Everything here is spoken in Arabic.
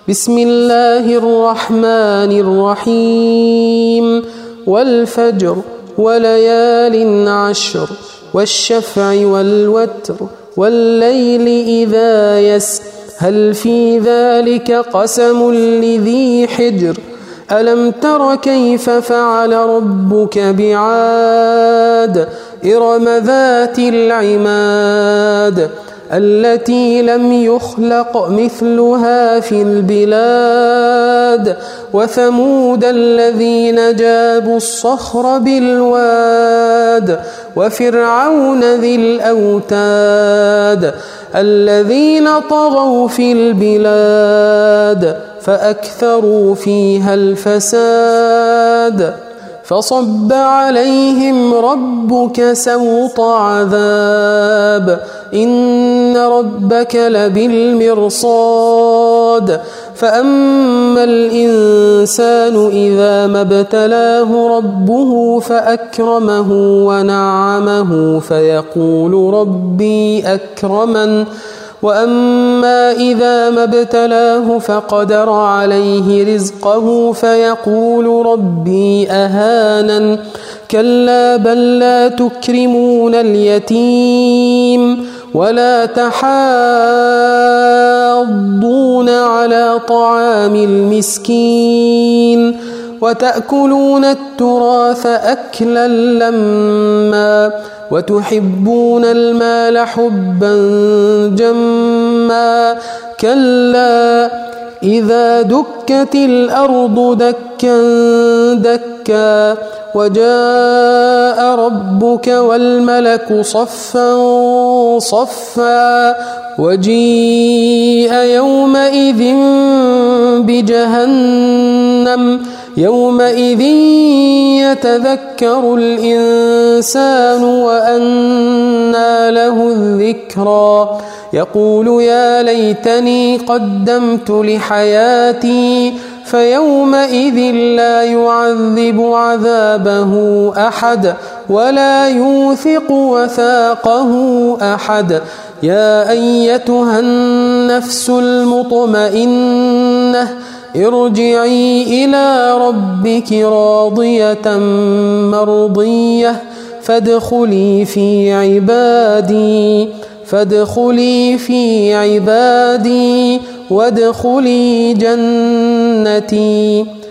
بسم الله الرحمن الرحيم والفجر وليال عشر والشفع والوتر والليل إذا يسر هل في ذلك قسم لذي حجر ألم تر كيف فعل ربك بعاد إرم ذات العماد التي لم يخلق مثلها في البلاد وثمود الذين جابوا الصخر بالواد وفرعون ذي الأوتاد الذين طغوا في البلاد فأكثروا فيها الفساد فصب عليهم ربك سوط عذاب إن ربك لبالمرصاد فأما الإنسان إذا ما ابتلاه ربه فأكرمه ونعمه فيقول ربي أكرمن وأما إذا ما ابتلاه فقدر عليه رزقه فيقول ربي أهانن كلا بل لا تكرمون اليتيم ولا تحاضون على طعام المسكين وتأكلون التراث أكلا لما وتحبون المال حبا جما كلا إذا دكت الأرض دكا دكا وجاء ربك والملك صفا صفا وجيء يومئذ بجهنم يومئذ يتذكر الإنسان وأنى له الذكرى يقول يا ليتني قدمت لحياتي فيومئذ لا يعذب عذابه أحد ولا يوثق وثاقه أحد يا أيتها النفس المطمئنة ارجعي إلى ربك راضية مرضية فادخلي في عبادي وادخلي جنتي